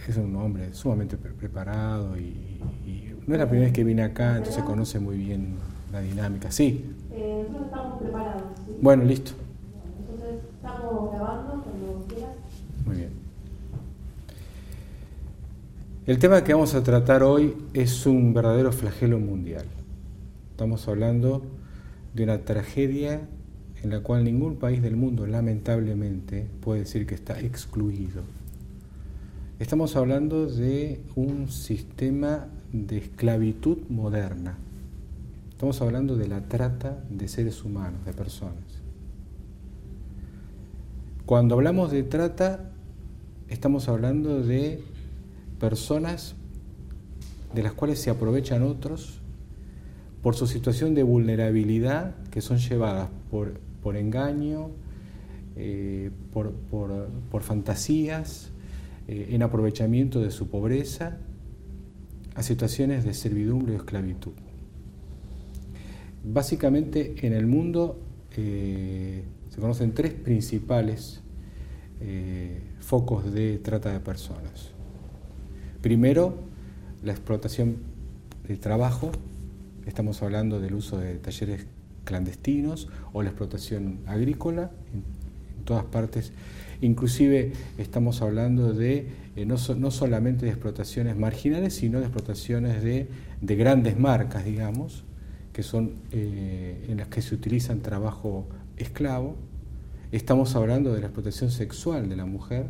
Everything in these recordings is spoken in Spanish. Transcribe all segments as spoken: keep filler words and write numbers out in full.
es un hombre sumamente pre- preparado y, y no es la primera vez que viene acá, entonces conoce muy bien la dinámica. Sí. Eh, nosotros estamos preparados. ¿Sí? Bueno, listo. Entonces estamos grabando cuando quieras. Muy bien. El tema que vamos a tratar hoy es un verdadero flagelo mundial. Estamos hablando de una tragedia en la cual ningún país del mundo, lamentablemente, puede decir que está excluido. Estamos hablando de un sistema de esclavitud moderna. Estamos hablando de la trata de seres humanos, de personas. Cuando hablamos de trata, estamos hablando de personas de las cuales se aprovechan otros por su situación de vulnerabilidad, que son llevadas por, por engaño, eh, por, por, por fantasías, eh, en aprovechamiento de su pobreza, a situaciones de servidumbre o esclavitud. Básicamente en el mundo eh, se conocen tres principales eh, focos de trata de personas. Primero, la explotación del trabajo. Estamos hablando del uso de talleres clandestinos o la explotación agrícola en, en todas partes. Inclusive estamos hablando de eh, no, so, no solamente de explotaciones marginales, sino de explotaciones de, de grandes marcas, digamos, que son eh, en las que se utilizan trabajo esclavo. Estamos hablando de la explotación sexual de la mujer,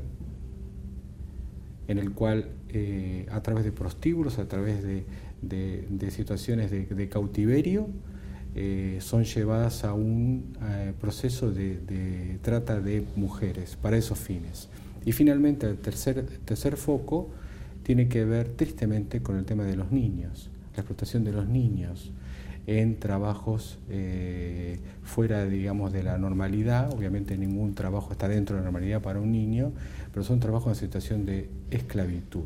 en el cual eh, a través de prostíbulos, a través de, de, de situaciones de, de cautiverio, eh, son llevadas a un eh, proceso de, de trata de mujeres para esos fines. Y finalmente el tercer, tercer foco tiene que ver tristemente con el tema de los niños, la explotación de los niños en trabajos eh, fuera, digamos, de la normalidad. Obviamente ningún trabajo está dentro de la normalidad para un niño, pero son trabajos en situación de esclavitud.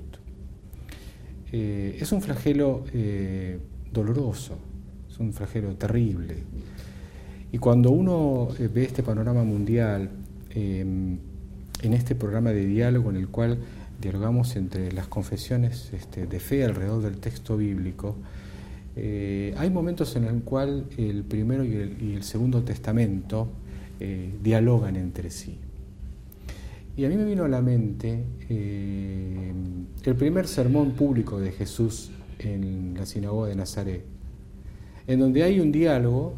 Eh, es un flagelo eh, doloroso, es un flagelo terrible. Y cuando uno eh, ve este panorama mundial, eh, en este programa de diálogo en el cual dialogamos entre las confesiones este, de fe alrededor del texto bíblico, Eh, hay momentos en el cual el primero y el, y el segundo testamento eh, dialogan entre sí. Y a mí me vino a la mente eh, el primer sermón público de Jesús en la sinagoga de Nazaret, en donde hay un diálogo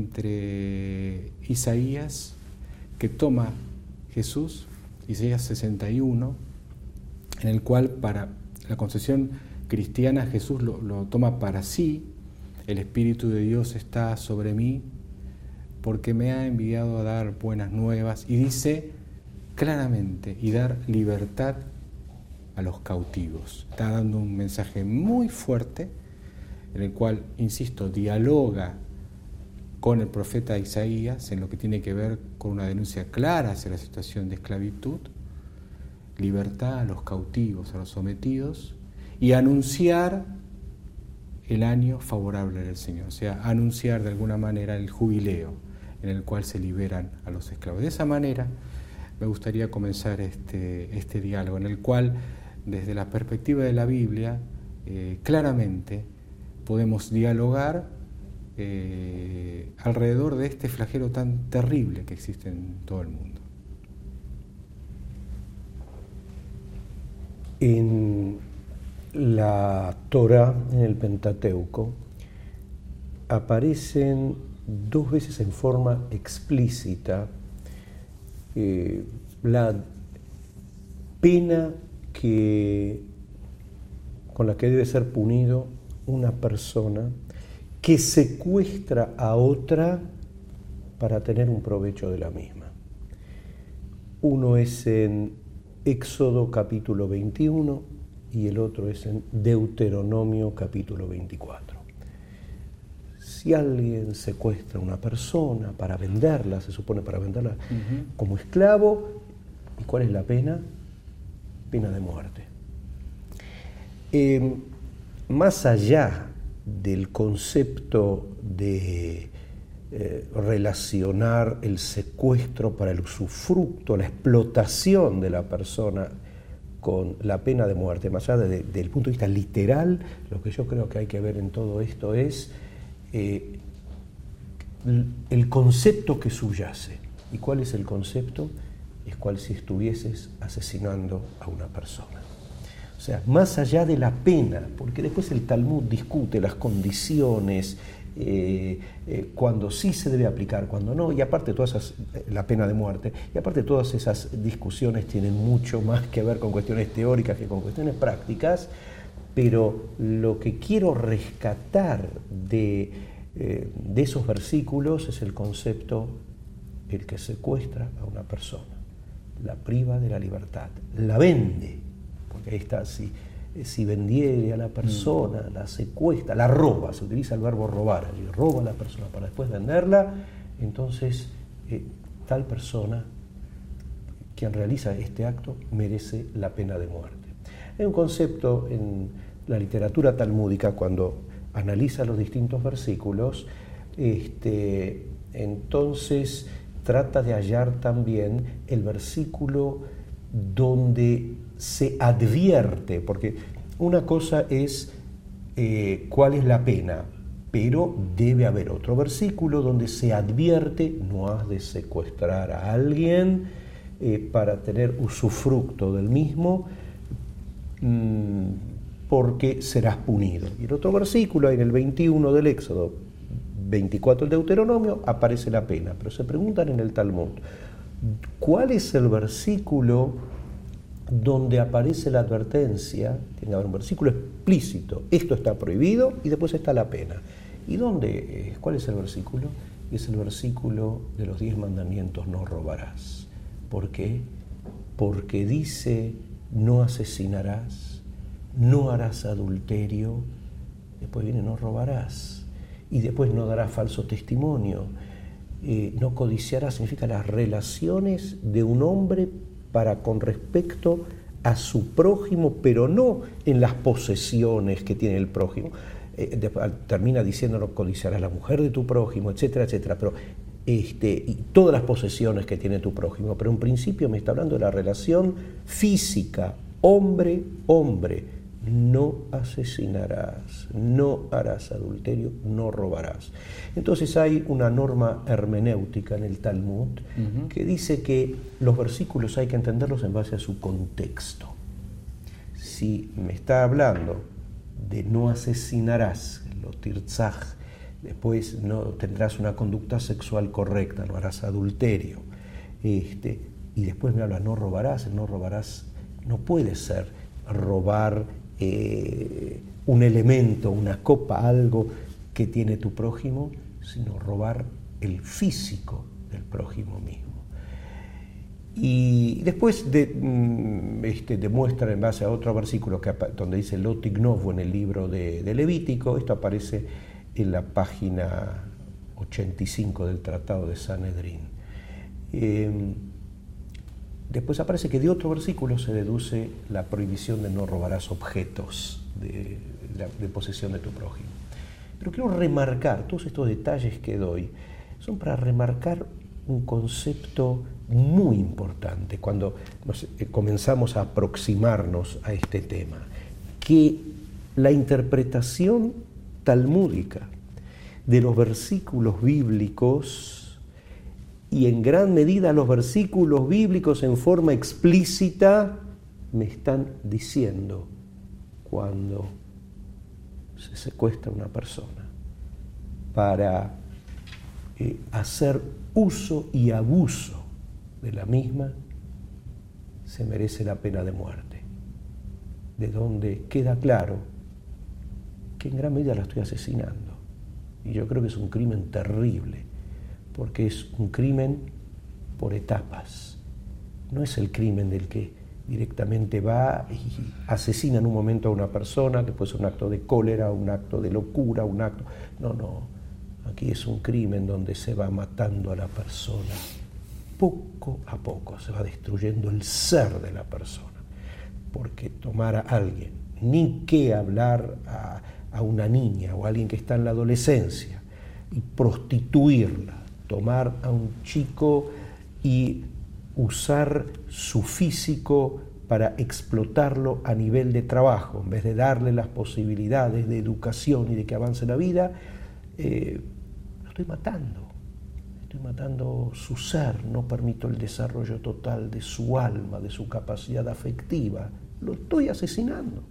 entre Isaías, que toma Jesús, Isaías sesenta y uno, en el cual para la concepción cristiana Jesús lo, lo toma para sí. El Espíritu de Dios está sobre mí porque me ha enviado a dar buenas nuevas, y dice claramente, y dar libertad a los cautivos. Está dando un mensaje muy fuerte en el cual, insisto, dialoga con el profeta Isaías en lo que tiene que ver con una denuncia clara hacia la situación de esclavitud, libertad a los cautivos, a los sometidos, y anunciar el año favorable del Señor, o sea, anunciar de alguna manera el jubileo en el cual se liberan a los esclavos. De esa manera me gustaría comenzar este, este diálogo, en el cual, desde la perspectiva de la Biblia, eh, claramente podemos dialogar eh, alrededor de este flagelo tan terrible que existe en todo el mundo. En la Torá, en el Pentateuco, aparecen dos veces en forma explícita eh, la pena que, con la que debe ser punido una persona que secuestra a otra para tener un provecho de la misma. Uno es en Éxodo capítulo veintiuno y el otro es en Deuteronomio capítulo veinticuatro. Si alguien secuestra a una persona para venderla, se supone para venderla uh-huh. como esclavo, ¿y cuál es la pena? Pena de muerte. Eh, más allá del concepto de eh, relacionar el secuestro para el usufructo, la explotación de la persona con la pena de muerte, más allá de, del punto de vista literal, lo que yo creo que hay que ver en todo esto es eh, el concepto que subyace. ¿Y cuál es el concepto? Es cual si estuvieses asesinando a una persona. O sea, más allá de la pena, porque después el Talmud discute las condiciones, eh, eh, cuando sí se debe aplicar, cuando no, y aparte todas esas, la pena de muerte, y aparte todas esas discusiones tienen mucho más que ver con cuestiones teóricas que con cuestiones prácticas, pero lo que quiero rescatar de, eh, de esos versículos es el concepto, el que secuestra a una persona, la priva de la libertad, la vende, porque ahí está, si, si vendiere a la persona, mm. la secuestra, la roba, se utiliza el verbo robar, allí, roba a la persona para después venderla, entonces eh, tal persona, quien realiza este acto, merece la pena de muerte. Hay un concepto en la literatura talmúdica, cuando analiza los distintos versículos, este, entonces trata de hallar también el versículo donde se advierte, porque una cosa es eh, cuál es la pena, pero debe haber otro versículo donde se advierte: no has de secuestrar a alguien eh, para tener usufructo del mismo, mmm, porque serás punido. Y el otro versículo, en el veintiuno del Éxodo, veinticuatro del Deuteronomio, aparece la pena. Pero se preguntan en el Talmud, ¿cuál es el versículo donde aparece la advertencia? Tiene que haber un versículo explícito: esto está prohibido, y después está la pena. ¿Y dónde? ¿Cuál es el versículo? Es el versículo de los diez mandamientos: no robarás. ¿Por qué? Porque dice: no asesinarás, no harás adulterio, después viene: no robarás, y después no darás falso testimonio, eh, no codiciarás. Significa las relaciones de un hombre para con respecto a su prójimo, pero no en las posesiones que tiene el prójimo. Eh, de, termina diciendo: no codiciarás la mujer de tu prójimo, etcétera, etcétera, pero este, y todas las posesiones que tiene tu prójimo. Pero en principio me está hablando de la relación física, hombre-hombre. No asesinarás, no harás adulterio, no robarás. Entonces hay una norma hermenéutica en el Talmud uh-huh. que dice que los versículos hay que entenderlos en base a su contexto. Si me está hablando de no asesinarás, lo tirzaj, después no tendrás una conducta sexual correcta, no harás adulterio, este, y después me habla no robarás, el no robarás no puede ser robar Eh, un elemento, una copa, algo que tiene tu prójimo, sino robar el físico del prójimo mismo. Y después de, este, demuestra en base a otro versículo que, donde dice lo tignovo en el libro de, de Levítico. Esto aparece en la página ochenta y cinco del Tratado de Sanedrín. Eh, Después aparece que de otro versículo se deduce la prohibición de no robarás objetos de, de, de posesión de tu prójimo. Pero quiero remarcar, todos estos detalles que doy son para remarcar un concepto muy importante cuando nos, eh, comenzamos a aproximarnos a este tema, que la interpretación talmúdica de los versículos bíblicos, y en gran medida los versículos bíblicos en forma explícita, me están diciendo cuando se secuestra una persona para eh, hacer uso y abuso de la misma, se merece la pena de muerte. De donde queda claro que en gran medida la estoy asesinando. Y yo creo que es un crimen terrible, porque es un crimen por etapas. No es el crimen del que directamente va y asesina en un momento a una persona, que puede ser un acto de cólera, un acto de locura, un acto... No, no. Aquí es un crimen donde se va matando a la persona. Poco a poco se va destruyendo el ser de la persona. Porque tomar a alguien, ni que hablar a, a una niña o a alguien que está en la adolescencia y prostituirla, tomar a un chico y usar su físico para explotarlo a nivel de trabajo, en vez de darle las posibilidades de educación y de que avance la vida, eh, lo estoy matando. Estoy matando su ser, no permito el desarrollo total de su alma, de su capacidad afectiva. Lo estoy asesinando.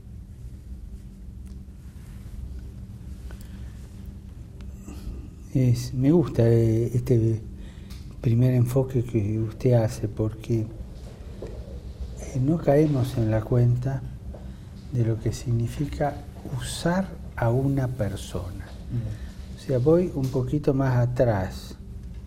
Es, me gusta este primer enfoque que usted hace, porque no caemos en la cuenta de lo que significa usar a una persona. Mm. O sea, voy un poquito más atrás.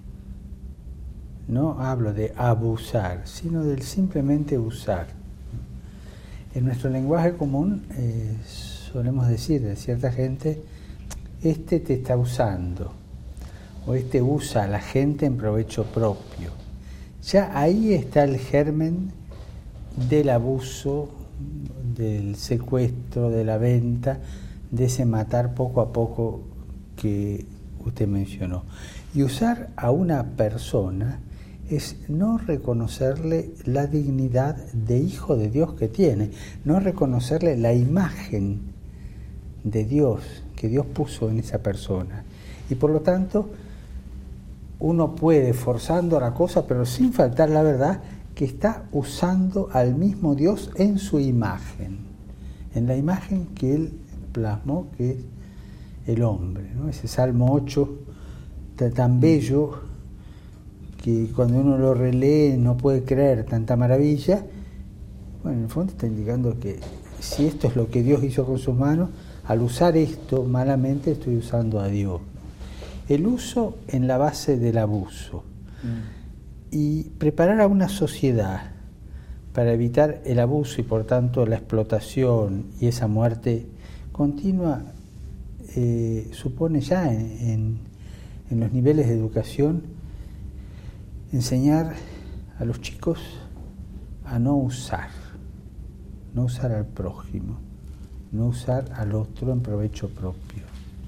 No hablo de abusar, sino del simplemente usar. En nuestro lenguaje común eh, solemos decir de cierta gente, este te está usando, o este usa a la gente en provecho propio. Ya ahí está el germen del abuso, del secuestro, de la venta, de ese matar poco a poco que usted mencionó. Y usar a una persona es no reconocerle la dignidad de hijo de Dios que tiene, no reconocerle la imagen de Dios que Dios puso en esa persona. Y por lo tanto, uno puede, forzando la cosa, pero sin faltar la verdad, que está usando al mismo Dios en su imagen, en la imagen que Él plasmó, que es el hombre, ¿no? Ese Salmo ocho tan bello, que cuando uno lo relee no puede creer tanta maravilla. Bueno, en el fondo está indicando que si esto es lo que Dios hizo con sus manos, al usar esto malamente estoy usando a Dios. El uso en la base del abuso. Mm. Y preparar a una sociedad para evitar el abuso y por tanto la explotación y esa muerte continua eh, supone ya en, en, en los niveles de educación enseñar a los chicos a no usar, no usar al prójimo, no usar al otro en provecho propio.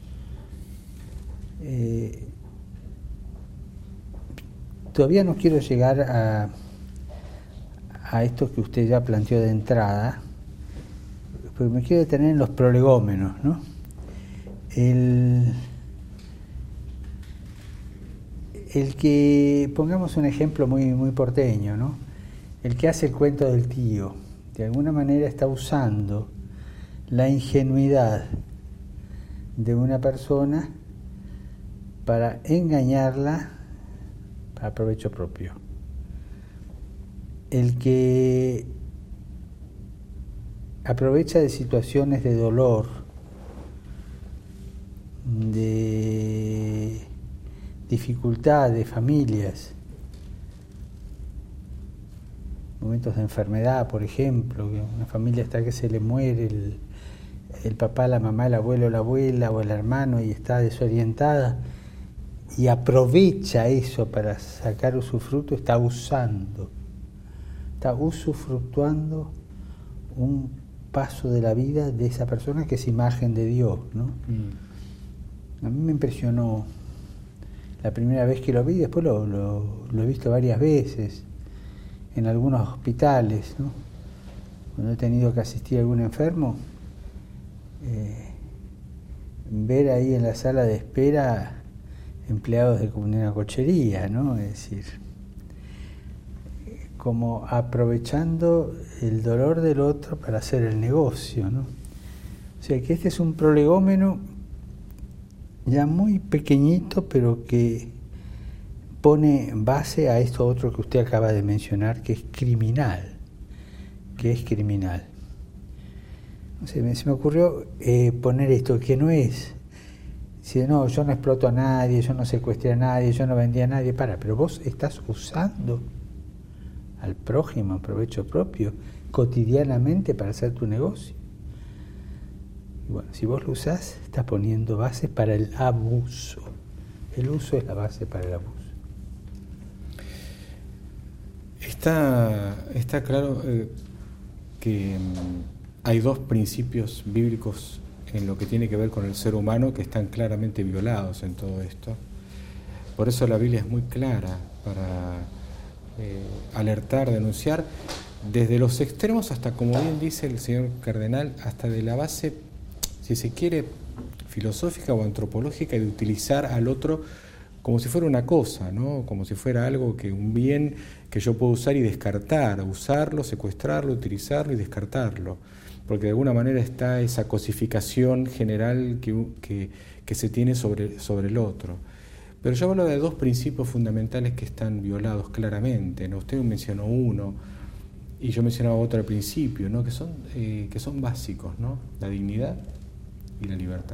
Eh, todavía no quiero llegar a, a esto que usted ya planteó de entrada, porque me quiero detener en los prolegómenos, ¿no? El, el que, pongamos un ejemplo muy, muy porteño, ¿no? El que hace el cuento del tío, de alguna manera está usando la ingenuidad de una persona para engañarla para provecho propio. El que aprovecha de situaciones de dolor, de dificultad de familias, momentos de enfermedad, por ejemplo, que una familia hasta que se le muere el, el papá, la mamá, el abuelo, la abuela o el hermano y está desorientada y aprovecha eso para sacar usufructo, está usando, está usufructuando un paso de la vida de esa persona que es imagen de Dios, ¿no? Mm. A mí me impresionó la primera vez que lo vi, después lo, lo, lo he visto varias veces en algunos hospitales, ¿no? Cuando he tenido que asistir a algún enfermo, eh, ver ahí en la sala de espera empleados de una cochería, ¿no? Es decir, como aprovechando el dolor del otro para hacer el negocio, ¿no? O sea que este es un prolegómeno ya muy pequeñito, pero que pone base a esto otro que usted acaba de mencionar, que es criminal, que es criminal. No sé, me, se me ocurrió eh, poner esto, que no es, si no, yo no exploto a nadie, yo no secuestré a nadie, yo no vendí a nadie, para, pero vos estás usando al prójimo a provecho propio cotidianamente para hacer tu negocio. Y bueno, si vos lo usás, estás poniendo bases para el abuso. El uso es la base para el abuso. Está, está claro eh, que mm, hay dos principios bíblicos en lo que tiene que ver con el ser humano que están claramente violados en todo esto. Por eso la Biblia es muy clara para eh, alertar, denunciar desde los extremos hasta, como bien dice el señor cardenal, hasta de la base, si se quiere, filosófica o antropológica, de utilizar al otro como si fuera una cosa, ¿no? Como si fuera algo que, un bien que yo puedo usar y descartar, usarlo, secuestrarlo, utilizarlo y descartarlo, porque de alguna manera está esa cosificación general que, que, que se tiene sobre, sobre el otro. Pero yo hablo de dos principios fundamentales que están violados claramente, ¿no? Usted mencionó uno y yo mencionaba otro al principio, ¿no? Que son, eh, que son básicos, ¿no? La dignidad y la libertad.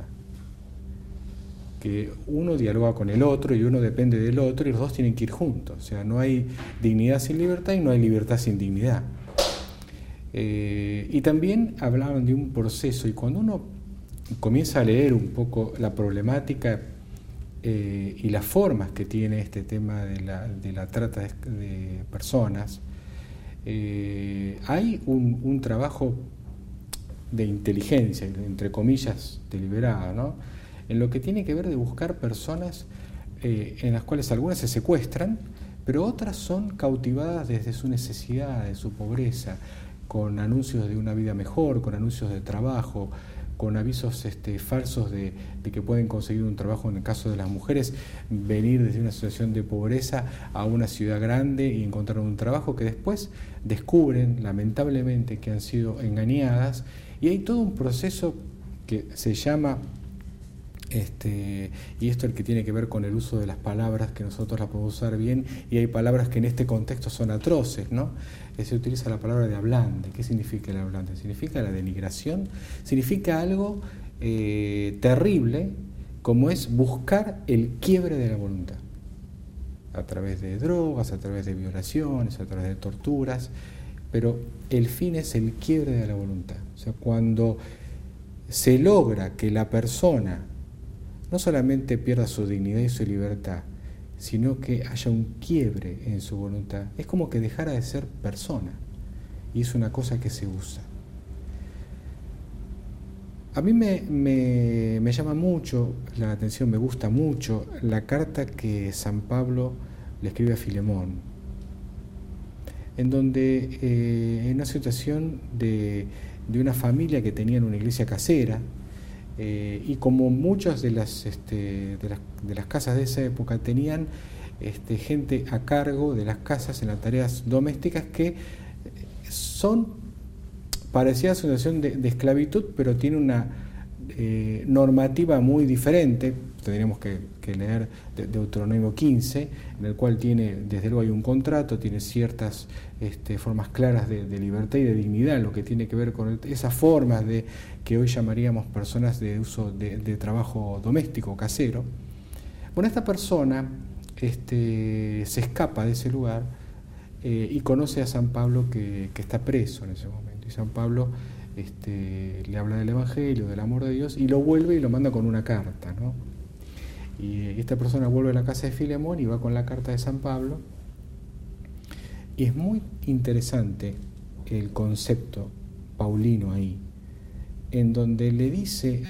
Que uno dialoga con el otro y uno depende del otro y los dos tienen que ir juntos. O sea, no hay dignidad sin libertad y no hay libertad sin dignidad. Eh, y también hablaban de un proceso, y cuando uno comienza a leer un poco la problemática eh, y las formas que tiene este tema de la, de la trata de, de personas, eh, hay un, un trabajo de inteligencia, entre comillas, deliberado, ¿no? En lo que tiene que ver de buscar personas eh, en las cuales algunas se secuestran, pero otras son cautivadas desde su necesidad, de su pobreza, con anuncios de una vida mejor, con anuncios de trabajo, con avisos este, falsos de, de que pueden conseguir un trabajo. En el caso de las mujeres, venir desde una situación de pobreza a una ciudad grande y encontrar un trabajo que después descubren, lamentablemente, que han sido engañadas, y hay todo un proceso que se llama, este, y esto es el que tiene que ver con el uso de las palabras, que nosotros las podemos usar bien, y hay palabras que en este contexto son atroces, ¿no? Se utiliza la palabra de hablante. ¿Qué significa el hablante? Significa la denigración, significa algo eh, terrible, como es buscar el quiebre de la voluntad, a través de drogas, a través de violaciones, a través de torturas, pero el fin es el quiebre de la voluntad. O sea, cuando se logra que la persona no solamente pierda su dignidad y su libertad, sino que haya un quiebre en su voluntad, es como que dejara de ser persona, y es una cosa que se usa. A mí me, me, me llama mucho la atención, me gusta mucho la carta que San Pablo le escribe a Filemón, en donde eh, en una situación de, de una familia que tenía una iglesia casera, Eh, y como muchas de las, este, de las de las casas de esa época tenían este, gente a cargo de las casas en las tareas domésticas que son parecidas a una situación de, de esclavitud, pero tiene una eh, normativa muy diferente. Tendríamos que, que leer de, Deuteronomio quince, en el cual tiene, desde luego hay un contrato, tiene ciertas este, formas claras de, de libertad y de dignidad, lo que tiene que ver con el, esas formas de que hoy llamaríamos personas de uso de, de trabajo doméstico, casero. Bueno, esta persona este, se escapa de ese lugar eh, y conoce a San Pablo que, que está preso en ese momento. Y San Pablo este, le habla del Evangelio, del amor de Dios, y lo vuelve y lo manda con una carta, ¿no? Y esta persona vuelve a la casa de Filemón y va con la carta de San Pablo. Y es muy interesante el concepto paulino ahí, en donde le dice